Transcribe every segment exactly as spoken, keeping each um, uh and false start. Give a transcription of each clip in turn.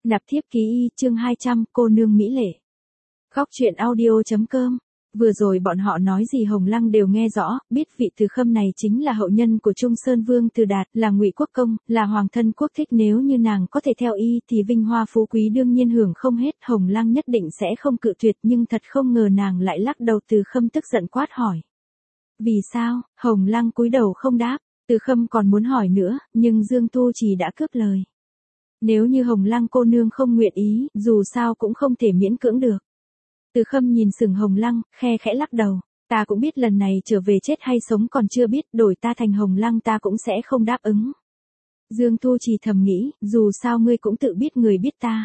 Nạp thiếp ký y chương hai trăm, cô nương mỹ lệ. Góc truyện audio.com. Vừa rồi bọn họ nói gì Hồng Lăng đều nghe rõ, biết vị Từ Khâm này chính là hậu nhân của Trung Sơn Vương Từ Đạt, là Ngụy Quốc công, là hoàng thân quốc thích, nếu như nàng có thể theo y thì vinh hoa phú quý đương nhiên hưởng không hết, Hồng Lăng nhất định sẽ không cự tuyệt, nhưng thật không ngờ nàng lại lắc đầu. Từ Khâm tức giận quát hỏi. Vì sao? Hồng Lăng cúi đầu không đáp. Từ Khâm còn muốn hỏi nữa, nhưng Dương Tu Trì đã cướp lời. Nếu như Hồng Lăng cô nương không nguyện ý, dù sao cũng không thể miễn cưỡng được. Từ Khâm nhìn sừng Hồng Lăng, khe khẽ lắc đầu. Ta cũng biết lần này trở về chết hay sống còn chưa biết, đổi ta thành Hồng Lăng ta cũng sẽ không đáp ứng. Dương Tu Trì thầm nghĩ, dù sao ngươi cũng tự biết người biết ta.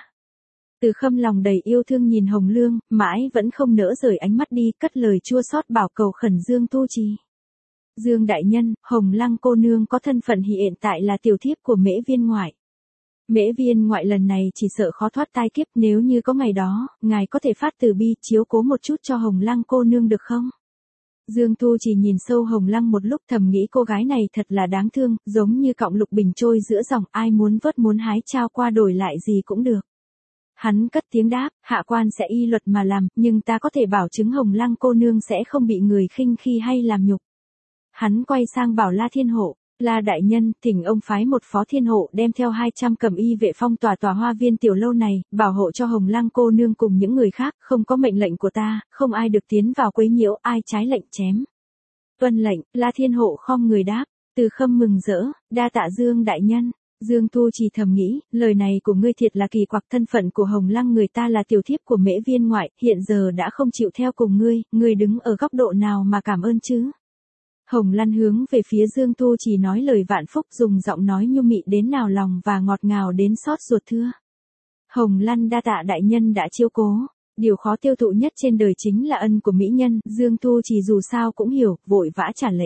Từ Khâm lòng đầy yêu thương nhìn Hồng Lương, mãi vẫn không nỡ rời ánh mắt đi, cất lời chua xót bảo cầu khẩn Dương Tu Trì. Dương đại nhân, Hồng Lăng cô nương có thân phận hiện tại là tiểu thiếp của Mễ Viên ngoại. Mễ Viên ngoại lần này chỉ sợ khó thoát tai kiếp, nếu như có ngày đó, ngài có thể phát từ bi chiếu cố một chút cho Hồng Lăng cô nương được không? Dương Tu chỉ nhìn sâu Hồng Lăng một lúc, thầm nghĩ cô gái này thật là đáng thương, giống như cọng lục bình trôi giữa dòng, ai muốn vớt muốn hái trao qua đổi lại gì cũng được. Hắn cất tiếng đáp, hạ quan sẽ y luật mà làm, nhưng ta có thể bảo chứng Hồng Lăng cô nương sẽ không bị người khinh khi hay làm nhục. Hắn quay sang bảo La Thiên Hộ. La đại nhân, thỉnh ông phái một phó thiên hộ đem theo hai trăm cẩm y vệ phong tỏa tòa hoa viên tiểu lâu này, bảo hộ cho Hồng Lăng cô nương cùng những người khác, không có mệnh lệnh của ta, không ai được tiến vào quấy nhiễu, ai trái lệnh chém. Tuân lệnh, La Thiên Hộ khom người đáp. Từ Khâm mừng rỡ, đa tạ Dương đại nhân. Dương Tu chỉ thầm nghĩ, lời này của ngươi thiệt là kỳ quặc, thân phận của Hồng Lăng người ta là tiểu thiếp của Mễ Viên ngoại, hiện giờ đã không chịu theo cùng ngươi, ngươi đứng ở góc độ nào mà cảm ơn chứ? Hồng Lăng hướng về phía Dương Tu chỉ nói lời vạn phúc, dùng giọng nói nhu mị đến nào lòng và ngọt ngào đến xót ruột thưa. Hồng Lăng đa tạ đại nhân đã chiếu cố, điều khó tiêu thụ nhất trên đời chính là ân của mỹ nhân, Dương Tu chỉ dù sao cũng hiểu, vội vã trả lễ.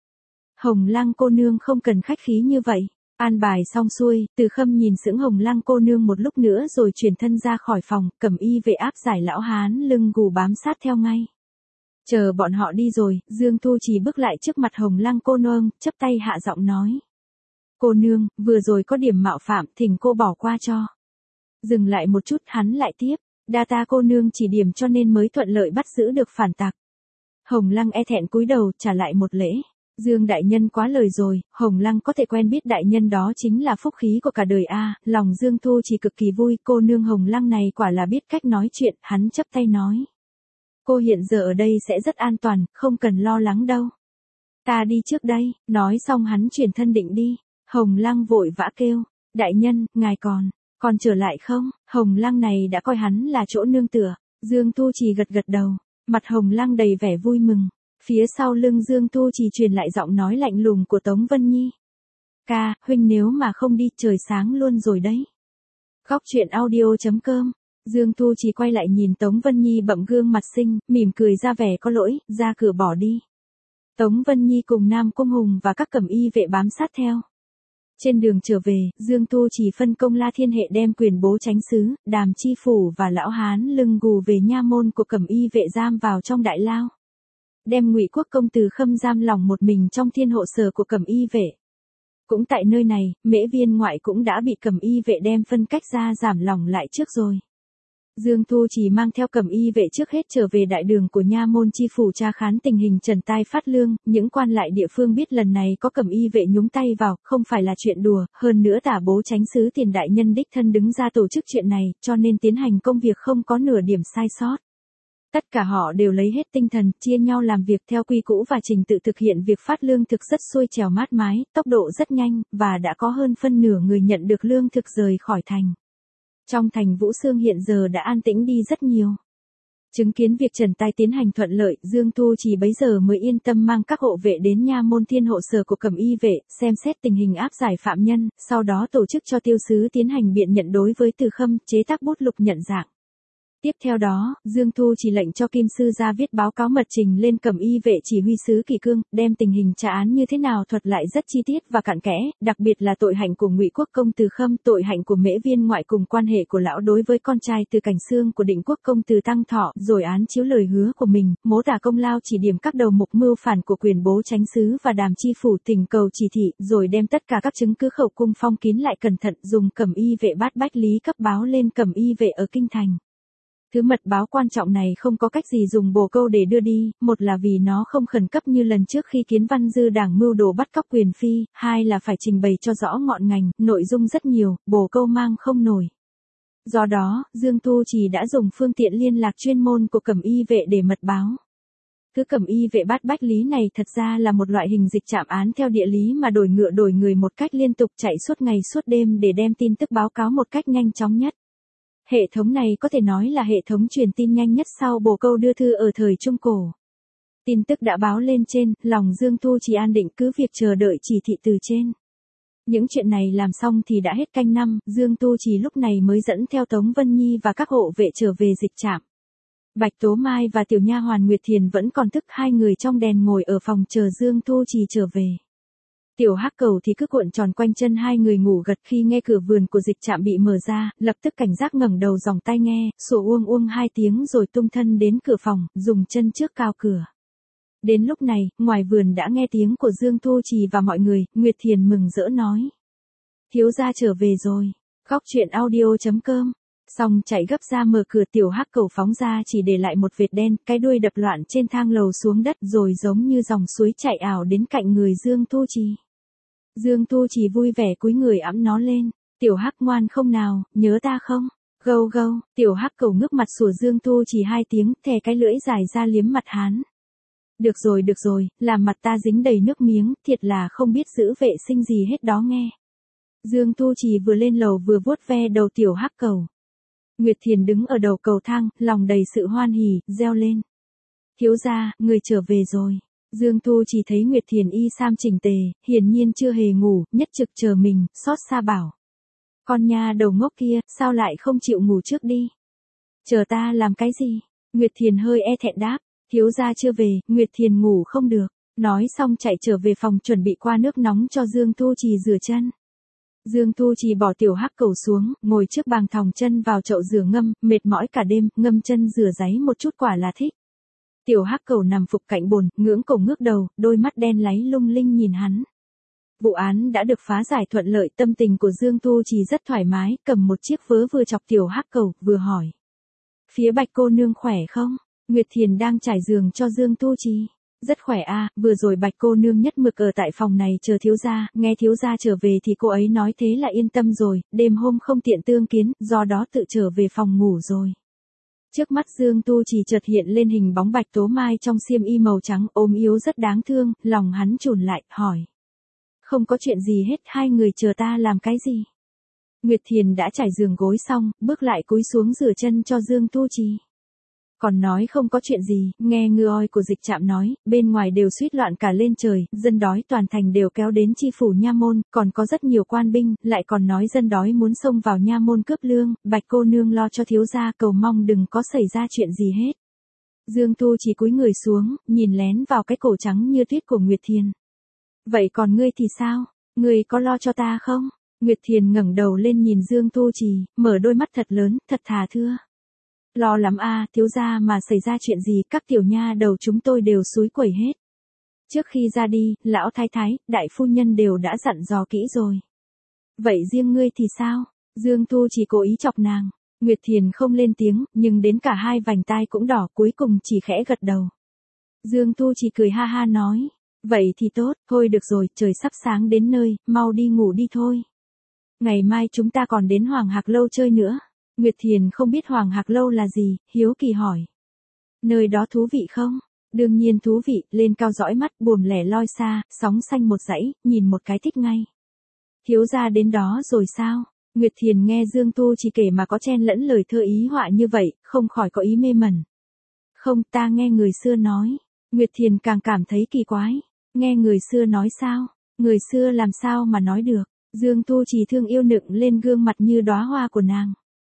Hồng Lăng cô nương không cần khách khí như vậy. An bài xong xuôi, Từ Khâm nhìn sững Hồng Lăng cô nương một lúc nữa rồi chuyển thân ra khỏi phòng, cầm y vệ áp giải lão hán lưng gù bám sát theo ngay. Chờ bọn họ đi rồi, Dương Tu chỉ bước lại trước mặt Hồng Lăng cô nương, chắp tay hạ giọng nói. Cô nương, vừa rồi có điểm mạo phạm, thỉnh cô bỏ qua cho. Dừng lại một chút, hắn lại tiếp, đa ta cô nương chỉ điểm cho nên mới thuận lợi bắt giữ được phản tặc. Hồng Lăng e thẹn cúi đầu, trả lại một lễ. Dương đại nhân quá lời rồi, Hồng Lăng có thể quen biết đại nhân đó chính là phúc khí của cả đời a. Lòng Dương Tu chỉ cực kỳ vui, cô nương Hồng Lăng này quả là biết cách nói chuyện, hắn chắp tay nói. Cô hiện giờ ở đây sẽ rất an toàn, không cần lo lắng đâu. Ta đi trước đây, nói xong hắn chuyển thân định đi. Hồng Lăng vội vã kêu, đại nhân, ngài còn, còn trở lại không? Hồng Lăng này đã coi hắn là chỗ nương tựa. Dương Tu chỉ gật gật đầu, mặt Hồng Lăng đầy vẻ vui mừng. Phía sau lưng Dương Tu chỉ truyền lại giọng nói lạnh lùng của Tống Vân Nhi. Ca, huynh nếu mà không đi trời sáng luôn rồi đấy. Góc truyện audio.com. Dương Tu chỉ quay lại nhìn Tống Vân Nhi bậm gương mặt xinh, mỉm cười ra vẻ có lỗi, ra cửa bỏ đi. Tống Vân Nhi cùng Nam Cung Hùng và các cẩm y vệ bám sát theo. Trên đường trở về, Dương Tu chỉ phân công La Thiên Hệ đem quyền bố chánh sứ, Đàm Chi Phủ và lão hán lưng gù về nha môn của cẩm y vệ giam vào trong đại lao. Đem Ngụy Quốc công Từ Khâm giam lòng một mình trong thiên hộ sở của cẩm y vệ. Cũng tại nơi này, Mễ Viên ngoại cũng đã bị cẩm y vệ đem phân cách ra giảm lòng lại trước rồi. Dương Tu chỉ mang theo cẩm y vệ trước hết trở về đại đường của nha môn chi phủ tra khán tình hình trần tai phát lương, những quan lại địa phương biết lần này có cẩm y vệ nhúng tay vào, không phải là chuyện đùa, hơn nữa tả bố chánh sứ Tiền đại nhân đích thân đứng ra tổ chức chuyện này, cho nên tiến hành công việc không có nửa điểm sai sót. Tất cả họ đều lấy hết tinh thần, chia nhau làm việc theo quy cũ và trình tự thực hiện việc phát lương thực rất xuôi trèo mát mái, tốc độ rất nhanh, và đã có hơn phân nửa người nhận được lương thực rời khỏi thành. Trong thành Vũ Xương hiện giờ đã an tĩnh đi rất nhiều. Chứng kiến việc trần tai tiến hành thuận lợi, Dương Tu chỉ bấy giờ mới yên tâm mang các hộ vệ đến nha môn thiên hộ sở của cẩm y vệ, xem xét tình hình áp giải phạm nhân, sau đó tổ chức cho tiêu sứ tiến hành biện nhận đối với Từ Khâm, chế tác bút lục nhận dạng. Tiếp theo đó, Dương Thu chỉ lệnh cho Kim Sư ra viết báo cáo mật trình lên Cẩm Y vệ chỉ huy sứ Kỳ Cương, đem tình hình trả án như thế nào thuật lại rất chi tiết và cặn kẽ, đặc biệt là tội hạnh của Ngụy Quốc công Từ Khâm, tội hạnh của Mễ Viên ngoại cùng quan hệ của lão đối với con trai Từ Cảnh Xương của Định Quốc công Từ Tăng Thọ, rồi án chiếu lời hứa của mình, mô tả công lao chỉ điểm các đầu mục mưu phản của quyền bố chánh xứ và Đàm chi phủ thỉnh cầu chỉ thị, rồi đem tất cả các chứng cứ khẩu cung phong kín lại cẩn thận dùng Cẩm Y vệ bát bách lý cấp báo lên Cẩm Y vệ ở kinh thành. Thứ mật báo quan trọng này không có cách gì dùng bồ câu để đưa đi, một là vì nó không khẩn cấp như lần trước khi Kiến Văn Dư đảng mưu đồ bắt cóc quyền phi, hai là phải trình bày cho rõ ngọn ngành, nội dung rất nhiều, bồ câu mang không nổi. Do đó, Dương Thu Trì đã dùng phương tiện liên lạc chuyên môn của Cẩm Y vệ để mật báo. Thứ Cẩm Y vệ bát bách lý này thật ra là một loại hình dịch trạm án theo địa lý mà đổi ngựa đổi người một cách liên tục chạy suốt ngày suốt đêm để đem tin tức báo cáo một cách nhanh chóng nhất. Hệ thống này có thể nói là hệ thống truyền tin nhanh nhất sau bồ câu đưa thư ở thời Trung Cổ. Tin tức đã báo lên trên, lòng Dương Thu Trì an định cứ việc chờ đợi chỉ thị từ trên. Những chuyện này làm xong thì đã hết canh năm, Dương Tu Trì lúc này mới dẫn theo Tống Vân Nhi và các hộ vệ trở về dịch trạm. Bạch Tố Mai và tiểu nha hoàn Nguyệt Thiền vẫn còn thức, hai người trong đèn ngồi ở phòng chờ Dương Tu Trì trở về. Tiểu Hắc Cầu thì cứ cuộn tròn quanh chân hai người ngủ gật khi nghe cửa vườn của dịch trạm bị mở ra, lập tức cảnh giác ngẩng đầu dòng tai nghe, sủa uông uông hai tiếng rồi tung thân đến cửa phòng, dùng chân trước cao cửa. Đến lúc này, ngoài vườn đã nghe tiếng của Dương Thu Trì và mọi người, Nguyệt Thiền mừng rỡ nói. Thiếu gia trở về rồi. Góc truyện audio chấm com. Xong chạy gấp ra mở cửa, tiểu Hắc Cầu phóng ra chỉ để lại một vệt đen, cái đuôi đập loạn trên thang lầu xuống đất rồi giống như dòng suối chạy ảo đến cạnh người Dương Thu Trì. Dương Thu Trì vui vẻ cúi người ẵm nó lên. Tiểu Hắc ngoan không nào, nhớ ta không? Gâu gâu, tiểu Hắc Cầu ngước mặt sủa Dương Thu Trì hai tiếng, thè cái lưỡi dài ra liếm mặt hắn. Được rồi được rồi, làm mặt ta dính đầy nước miếng, thiệt là không biết giữ vệ sinh gì hết đó nghe. Dương Thu Trì vừa lên lầu vừa vuốt ve đầu tiểu Hắc Cầu. Nguyệt Thiền đứng ở đầu cầu thang, lòng đầy sự hoan hỉ, reo lên. Thiếu gia, người trở về rồi. Dương Thu chỉ thấy Nguyệt Thiền y sam chỉnh tề, hiển nhiên chưa hề ngủ, nhất trực chờ mình, xót xa bảo. Con nha đầu ngốc kia, sao lại không chịu ngủ trước đi? Chờ ta làm cái gì? Nguyệt Thiền hơi e thẹn đáp, thiếu gia chưa về, Nguyệt Thiền ngủ không được. Nói xong chạy trở về phòng chuẩn bị qua nước nóng cho Dương Thu Trì rửa chân. Dương Thu Trì bỏ tiểu Hắc Cầu xuống, ngồi trước bàn thòng chân vào chậu rửa ngâm, mệt mỏi cả đêm, ngâm chân rửa giấy một chút quả là thích. Tiểu Hắc Cầu nằm phục cạnh bồn, ngưỡng cổ ngước đầu, đôi mắt đen láy lung linh nhìn hắn. Vụ án đã được phá giải thuận lợi, tâm tình của Dương Thu Trì rất thoải mái, cầm một chiếc vớ vừa chọc tiểu Hắc Cầu, vừa hỏi. Phía Bạch cô nương khỏe không? Nguyệt Thiền đang trải giường cho Dương Thu Trì. Rất khỏe a, vừa rồi Bạch cô nương nhất mực ở tại phòng này chờ thiếu gia, nghe thiếu gia trở về thì cô ấy nói thế là yên tâm rồi, đêm hôm không tiện tương kiến, do đó tự trở về phòng ngủ rồi. Trước mắt Dương Tu Trì chợt hiện lên hình bóng Bạch Tố Mai trong xiêm y màu trắng ốm yếu rất đáng thương, lòng hắn chùn lại, hỏi. Không có chuyện gì hết, hai người chờ ta làm cái gì? Nguyệt Thiền đã trải giường gối xong, bước lại cúi xuống rửa chân cho Dương Tu Trì. Còn nói không có chuyện gì, nghe ngư oi của dịch trạm nói, bên ngoài đều suýt loạn cả lên trời, dân đói toàn thành đều kéo đến chi phủ nha môn, còn có rất nhiều quan binh, lại còn nói dân đói muốn xông vào nha môn cướp lương, Bạch cô nương lo cho thiếu gia, cầu mong đừng có xảy ra chuyện gì hết. Dương Tu chỉ cúi người xuống, nhìn lén vào cái cổ trắng như tuyết của Nguyệt Thiền. Vậy còn ngươi thì sao? Ngươi có lo cho ta không? Nguyệt Thiền ngẩng đầu lên nhìn Dương Tu Trì, mở đôi mắt thật lớn, thật thà thưa. Lo lắm a, à, thiếu gia mà xảy ra chuyện gì, các tiểu nha đầu chúng tôi đều xúi quẩy hết. Trước khi ra đi, lão thái thái, đại phu nhân đều đã dặn dò kỹ rồi. Vậy riêng ngươi thì sao? Dương Thu chỉ cố ý chọc nàng. Nguyệt Thiền không lên tiếng, nhưng đến cả hai vành tai cũng đỏ, cuối cùng chỉ khẽ gật đầu. Dương Thu chỉ cười ha ha nói. Vậy thì tốt, thôi được rồi, trời sắp sáng đến nơi, mau đi ngủ đi thôi. Ngày mai chúng ta còn đến Hoàng Hạc Lâu chơi nữa. Nguyệt Thiền không biết Hoàng Hạc Lâu là gì, hiếu kỳ hỏi. Nơi đó thú vị không? Đương nhiên thú vị, lên cao dõi mắt, buồm lẻ loi xa, sóng xanh một dãy, nhìn một cái thích ngay. Thiếu gia đến đó rồi sao? Nguyệt Thiền nghe Dương Tu chỉ kể mà có chen lẫn lời thơ ý họa như vậy, không khỏi có ý mê mẩn. Không, ta nghe người xưa nói. Nguyệt Thiền càng cảm thấy kỳ quái. Nghe người xưa nói sao? Người xưa làm sao mà nói được? Dương Tu chỉ thương yêu nựng lên gương mặt như đóa hoa của nàng.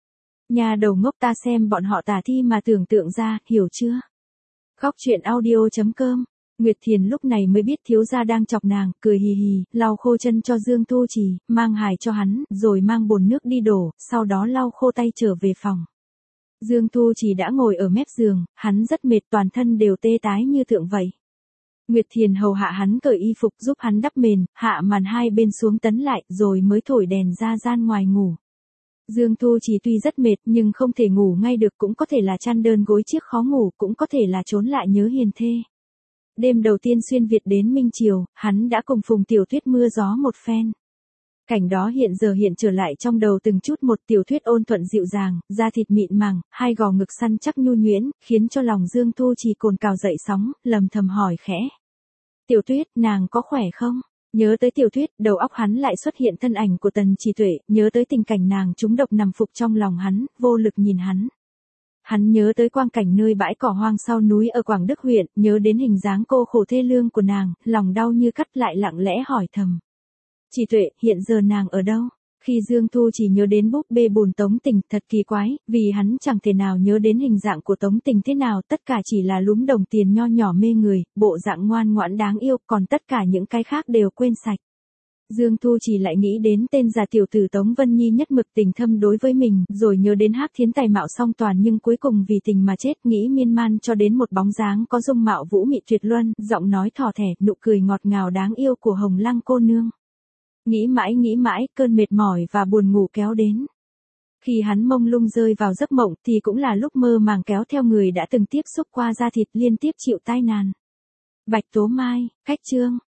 Nhà đầu ngốc, ta xem bọn họ tả thi mà tưởng tượng ra, hiểu chưa? Khóc chuyện audio chấm com. Nguyệt Thiền lúc này mới biết thiếu gia đang chọc nàng, cười hì hì, lau khô chân cho Dương Thu Trì, mang hài cho hắn, rồi mang bồn nước đi đổ, sau đó lau khô tay trở về phòng. Dương Thu Trì đã ngồi ở mép giường, hắn rất mệt, toàn thân đều tê tái như tượng vậy. Nguyệt Thiền hầu hạ hắn cởi y phục, giúp hắn đắp mền, hạ màn hai bên xuống tấn lại, rồi mới thổi đèn ra gian ngoài ngủ. Dương Thu Trì tuy rất mệt nhưng không thể ngủ ngay được, cũng có thể là chăn đơn gối chiếc khó ngủ, cũng có thể là trốn lại nhớ hiền thê. Đêm đầu tiên xuyên Việt đến Minh Triều, hắn đã cùng Phùng Tiểu Thuyết mưa gió một phen. Cảnh đó hiện giờ hiện trở lại trong đầu từng chút một. Tiểu Thuyết ôn thuận dịu dàng, da thịt mịn màng, hai gò ngực săn chắc nhu nhuyễn, khiến cho lòng Dương Thu Trì cồn cào dậy sóng, lầm thầm hỏi khẽ. Tiểu Tuyết, nàng có khỏe không? Nhớ tới Tiểu Thuyết, đầu óc hắn lại xuất hiện thân ảnh của Tần Trì Tuệ, nhớ tới tình cảnh nàng trúng độc nằm phục trong lòng hắn, vô lực nhìn hắn. Hắn nhớ tới quang cảnh nơi bãi cỏ hoang sau núi ở Quảng Đức huyện, nhớ đến hình dáng cô khổ thê lương của nàng, lòng đau như cắt, lại lặng lẽ hỏi thầm. Trì Tuệ, hiện giờ nàng ở đâu? Khi Dương Thu chỉ nhớ đến búp bê bùn Tống Tình, thật kỳ quái, vì hắn chẳng thể nào nhớ đến hình dạng của Tống Tình thế nào, tất cả chỉ là lúm đồng tiền nho nhỏ mê người, bộ dạng ngoan ngoãn đáng yêu, còn tất cả những cái khác đều quên sạch. Dương Thu chỉ lại nghĩ đến tên già tiểu tử Tống Vân Nhi nhất mực tình thâm đối với mình, rồi nhớ đến Hắc Thiến tài mạo song toàn nhưng cuối cùng vì tình mà chết, nghĩ miên man cho đến một bóng dáng có dung mạo vũ mị tuyệt luân, giọng nói thỏ thẻ, nụ cười ngọt ngào đáng yêu của Hồng Lăng cô nương. Nghĩ mãi nghĩ mãi, cơn mệt mỏi và buồn ngủ kéo đến. Khi hắn mông lung rơi vào giấc mộng thì cũng là lúc mơ màng kéo theo người đã từng tiếp xúc qua da thịt liên tiếp chịu tai nạn. Bạch Tố Mai, cách chương.